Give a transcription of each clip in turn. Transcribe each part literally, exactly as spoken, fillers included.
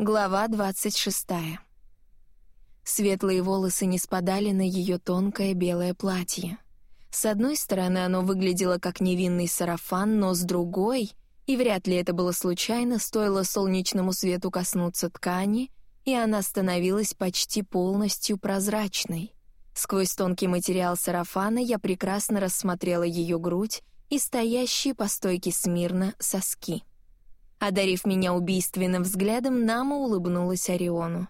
Глава двадцать шестая. Светлые волосы не спадали на ее тонкое белое платье. С одной стороны, оно выглядело как невинный сарафан, но с другой, и вряд ли это было случайно, стоило солнечному свету коснуться ткани, и она становилась почти полностью прозрачной. Сквозь тонкий материал сарафана я прекрасно рассмотрела ее грудь и стоящие по стойке смирно соски. Одарив меня убийственным взглядом, Нама улыбнулась Ориону.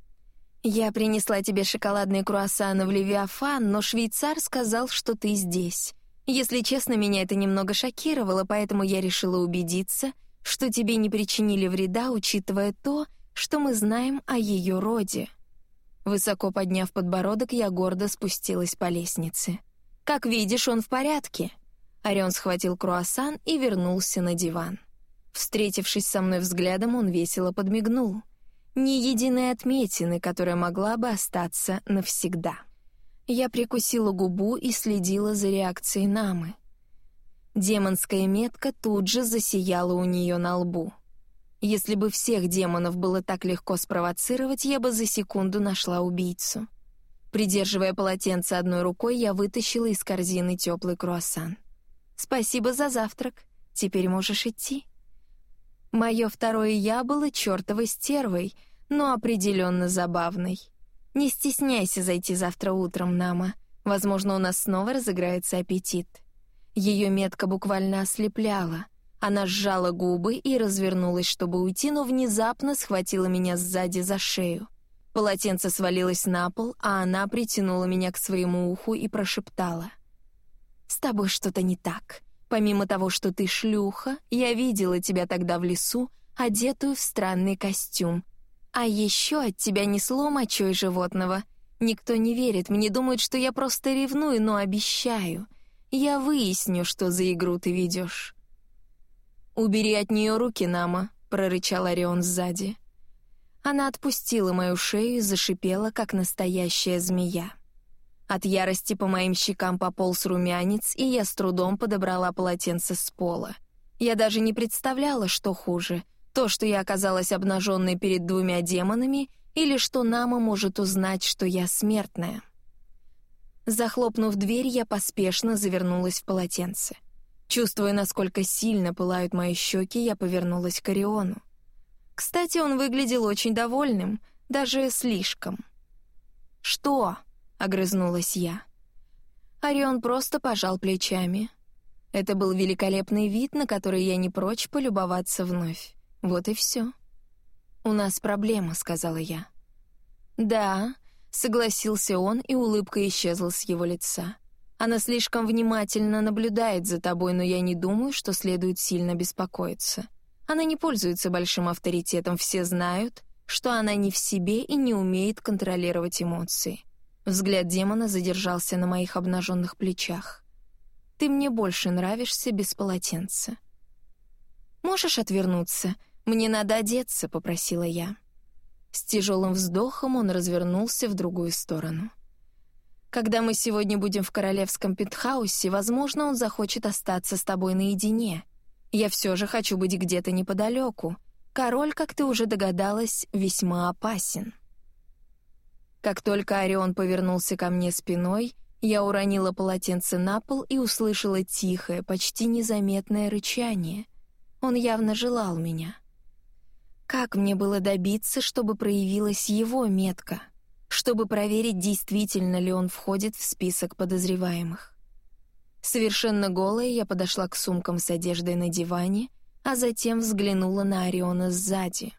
«Я принесла тебе шоколадные круассаны в Левиафан, но швейцар сказал, что ты здесь. Если честно, меня это немного шокировало, поэтому я решила убедиться, что тебе не причинили вреда, учитывая то, что мы знаем о ее роде». Высоко подняв подбородок, я гордо спустилась по лестнице. «Как видишь, он в порядке». Орион схватил круассан и вернулся на диван. Встретившись со мной взглядом, он весело подмигнул. Ни единой отметины, которая могла бы остаться навсегда. Я прикусила губу и следила за реакцией Намы. Демонская метка тут же засияла у нее на лбу. Если бы всех демонов было так легко спровоцировать, я бы за секунду нашла убийцу. Придерживая полотенце одной рукой, я вытащила из корзины теплый круассан. «Спасибо за завтрак. Теперь можешь идти». Мое второе «я» было чертовой стервой, но определенно забавной. Не стесняйся зайти завтра утром, Нама. Возможно, у нас снова разыграется аппетит. Ее метка буквально ослепляла. Она сжала губы и развернулась, чтобы уйти, но внезапно схватила меня сзади за шею. Полотенце свалилось на пол, а она притянула меня к своему уху и прошептала. «С тобой что-то не так. Помимо того, что ты шлюха, я видела тебя тогда в лесу, одетую в странный костюм. А еще от тебя несло мочой животного. Никто не верит, мне думают, что я просто ревную, но обещаю. Я выясню, что за игру ты ведешь». «Убери от нее руки, Нама», — прорычал Орион сзади. Она отпустила мою шею и зашипела, как настоящая змея. От ярости по моим щекам пополз румянец, и я с трудом подобрала полотенце с пола. Я даже не представляла, что хуже — то, что я оказалась обнаженной перед двумя демонами, или что Нама может узнать, что я смертная. Захлопнув дверь, я поспешно завернулась в полотенце. Чувствуя, насколько сильно пылают мои щеки, я повернулась к Ориону. Кстати, он выглядел очень довольным, даже слишком. «Что?» — огрызнулась я. Орион просто пожал плечами. Это был великолепный вид, на который я не прочь полюбоваться вновь. Вот и все. «У нас проблема», — сказала я. «Да», — согласился он, и улыбка исчезла с его лица. «Она слишком внимательно наблюдает за тобой, но я не думаю, что следует сильно беспокоиться. Она не пользуется большим авторитетом, все знают, что она не в себе и не умеет контролировать эмоции». Взгляд демона задержался на моих обнаженных плечах. «Ты мне больше нравишься без полотенца». «Можешь отвернуться? Мне надо одеться», — попросила я. С тяжелым вздохом он развернулся в другую сторону. «Когда мы сегодня будем в королевском пентхаусе, возможно, он захочет остаться с тобой наедине. Я все же хочу быть где-то неподалеку. Король, как ты уже догадалась, весьма опасен». Как только Орион повернулся ко мне спиной, я уронила полотенце на пол и услышала тихое, почти незаметное рычание. Он явно желал меня. Как мне было добиться, чтобы проявилась его метка? Чтобы проверить, действительно ли он входит в список подозреваемых? Совершенно голая я подошла к сумкам с одеждой на диване, а затем взглянула на Ориона сзади.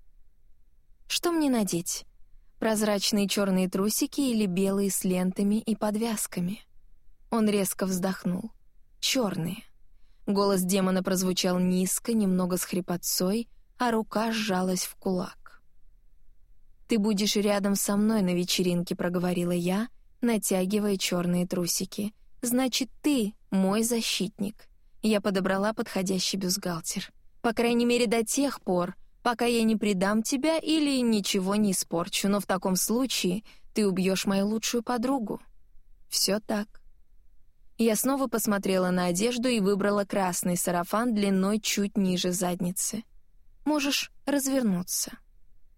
Что мне надеть? Прозрачные черные трусики или белые с лентами и подвязками? Он резко вздохнул. Черные. Голос демона прозвучал низко, немного с хрипотцой, а рука сжалась в кулак. «Ты будешь рядом со мной на вечеринке», — проговорила я, натягивая черные трусики. «Значит, ты мой защитник». Я подобрала подходящий бюстгальтер. «По крайней мере, до тех пор, пока я не предам тебя или ничего не испорчу, но в таком случае ты убьешь мою лучшую подругу». Все так. Я снова посмотрела на одежду и выбрала красный сарафан длиной чуть ниже задницы. «Можешь развернуться».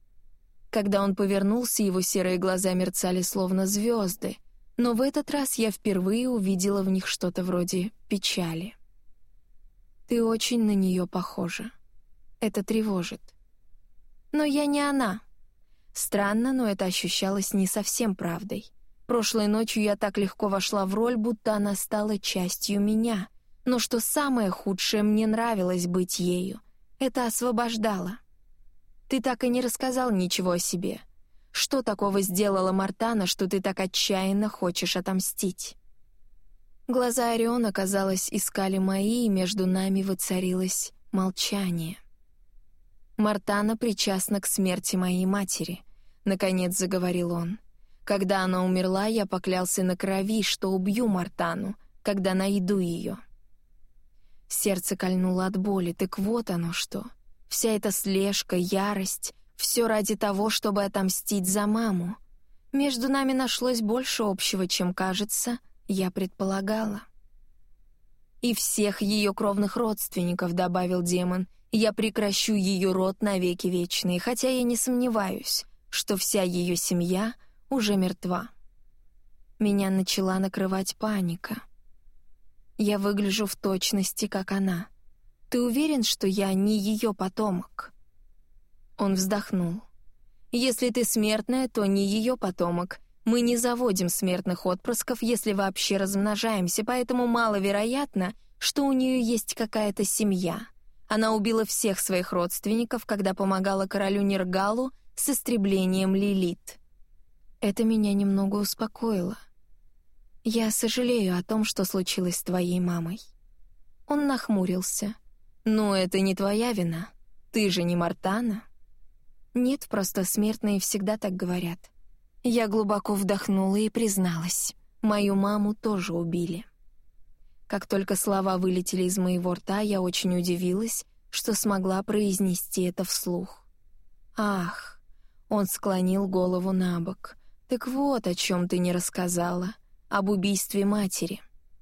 Когда он повернулся, его серые глаза мерцали словно звезды, но в этот раз я впервые увидела в них что-то вроде печали. «Ты очень на нее похожа. Это тревожит». «Но я не она». Странно, но это ощущалось не совсем правдой. Прошлой ночью я так легко вошла в роль, будто она стала частью меня. Но что самое худшее, мне нравилось быть ею. Это освобождало. Ты так и не рассказал ничего о себе. Что такого сделала Мартана, что ты так отчаянно хочешь отомстить?» Глаза Ориона, казалось, искали мои, и между нами воцарилось молчание. «Мартана причастна к смерти моей матери», — наконец заговорил он. «Когда она умерла, я поклялся на крови, что убью Мартану, когда найду ее». Сердце кольнуло от боли, так вот оно что. Вся эта слежка, ярость — все ради того, чтобы отомстить за маму. Между нами нашлось больше общего, чем, кажется, я предполагала. «И всех ее кровных родственников», — добавил демон, — «я прекращу ее род навеки вечные, хотя я не сомневаюсь, что вся ее семья уже мертва». Меня начала накрывать паника. «Я выгляжу в точности, как она. Ты уверен, что я не ее потомок?» Он вздохнул. «Если ты смертная, то не ее потомок. Мы не заводим смертных отпрысков, если вообще размножаемся, поэтому маловероятно, что у нее есть какая-то семья. Она убила всех своих родственников, когда помогала королю Нергалу с истреблением Лилит». Это меня немного успокоило. «Я сожалею о том, что случилось с твоей мамой». Он нахмурился. «Ну, это не твоя вина. Ты же не Мартана». «Нет, просто смертные всегда так говорят». Я глубоко вдохнула и призналась. Мою маму тоже убили. Как только слова вылетели из моего рта, я очень удивилась, что смогла произнести это вслух. «Ах!» — он склонил голову на бок. «Так вот, о чем ты не рассказала. Об убийстве матери.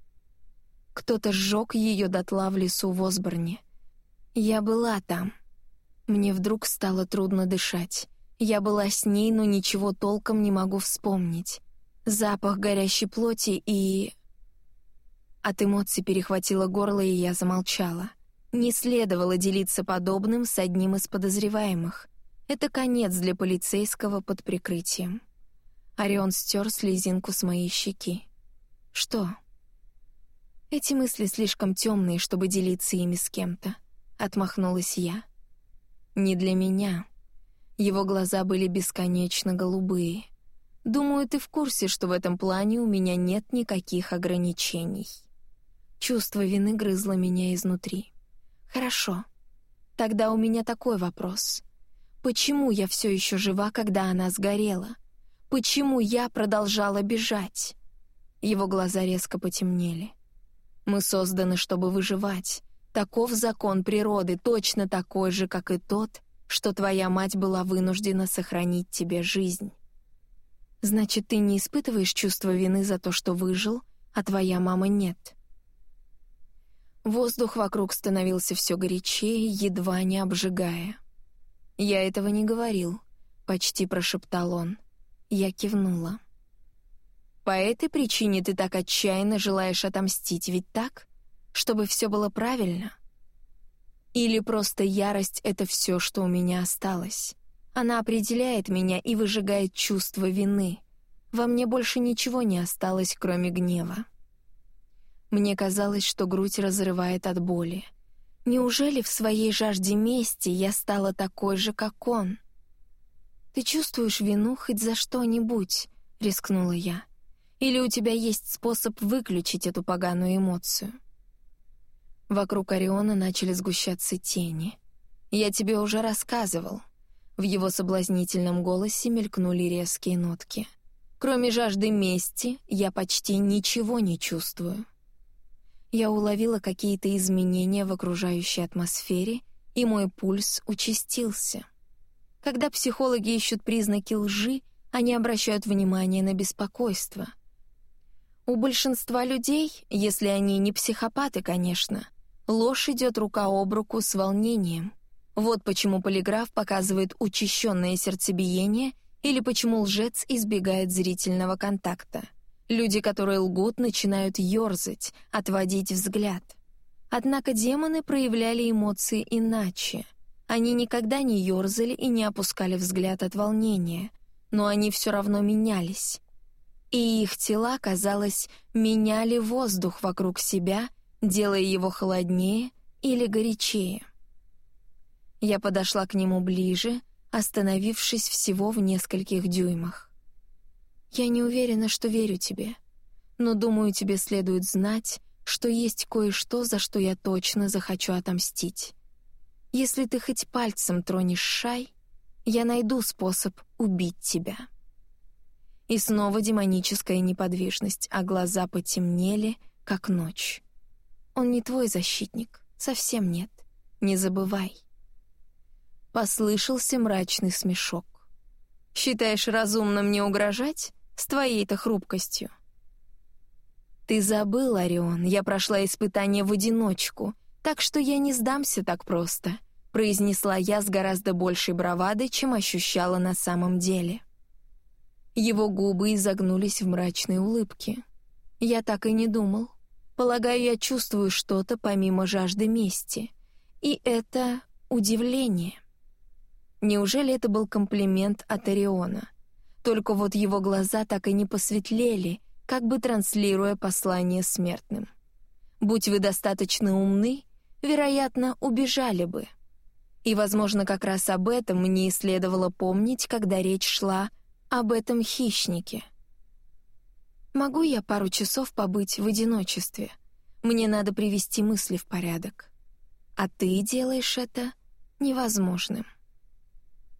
Кто-то сжег ее дотла в лесу в Осборне. Я была там. Мне вдруг стало трудно дышать. Я была с ней, но ничего толком не могу вспомнить. Запах горящей плоти и...» От эмоций перехватило горло, и я замолчала. Не следовало делиться подобным с одним из подозреваемых. Это конец для полицейского под прикрытием. Орион стер слезинку с моей щеки. «Что?» «Эти мысли слишком темные, чтобы делиться ими с кем-то», — отмахнулась я. «Не для меня». Его глаза были бесконечно голубые. «Думаю, ты в курсе, что в этом плане у меня нет никаких ограничений». Чувство вины грызло меня изнутри. «Хорошо. Тогда у меня такой вопрос. Почему я все еще жива, когда она сгорела? Почему я продолжала бежать?» Его глаза резко потемнели. «Мы созданы, чтобы выживать. Таков закон природы, точно такой же, как и тот, что твоя мать была вынуждена сохранить тебе жизнь. Значит, ты не испытываешь чувства вины за то, что выжил, а твоя мама нет?» Воздух вокруг становился все горячее, едва не обжигая. «Я этого не говорил», — почти прошептал он. Я кивнула. «По этой причине ты так отчаянно желаешь отомстить, ведь так? Чтобы все было правильно? Или просто ярость — это все, что у меня осталось? Она определяет меня и выжигает чувство вины. Во мне больше ничего не осталось, кроме гнева». Мне казалось, что грудь разрывает от боли. Неужели в своей жажде мести я стала такой же, как он? «Ты чувствуешь вину хоть за что-нибудь?» — рискнула я. «Или у тебя есть способ выключить эту поганую эмоцию?» Вокруг Ориона начали сгущаться тени. «Я тебе уже рассказывал». В его соблазнительном голосе мелькнули резкие нотки. «Кроме жажды мести, я почти ничего не чувствую». Я уловила какие-то изменения в окружающей атмосфере, и мой пульс участился. Когда психологи ищут признаки лжи, они обращают внимание на беспокойство. У большинства людей, если они не психопаты, конечно, ложь идет рука об руку с волнением. Вот почему полиграф показывает учащенное сердцебиение или почему лжец избегает зрительного контакта. Люди, которые лгут, начинают ерзать, отводить взгляд. Однако демоны проявляли эмоции иначе. Они никогда не ерзали и не опускали взгляд от волнения, но они все равно менялись. И их тела, казалось, меняли воздух вокруг себя, делая его холоднее или горячее. Я подошла к нему ближе, остановившись всего в нескольких дюймах. «Я не уверена, что верю тебе, но думаю, тебе следует знать, что есть кое-что, за что я точно захочу отомстить. Если ты хоть пальцем тронешь Шай, я найду способ убить тебя». И снова демоническая неподвижность, а глаза потемнели, как ночь. «Он не твой защитник, совсем нет, не забывай». Послышался мрачный смешок. «Считаешь разумно мне угрожать? С твоей-то хрупкостью?» «Ты забыл, Орион, я прошла испытание в одиночку, так что я не сдамся так просто», произнесла я с гораздо большей бравадой, чем ощущала на самом деле. Его губы изогнулись в мрачной улыбке. «Я так и не думал. Полагаю, я чувствую что-то помимо жажды мести. И это удивление». Неужели это был комплимент от Ориона? Только вот его глаза так и не посветлели, как бы транслируя послание смертным. Будь вы достаточно умны, вероятно, убежали бы. И, возможно, как раз об этом мне и следовало помнить, когда речь шла об этом хищнике. «Могу я пару часов побыть в одиночестве? Мне надо привести мысли в порядок. А ты делаешь это невозможным».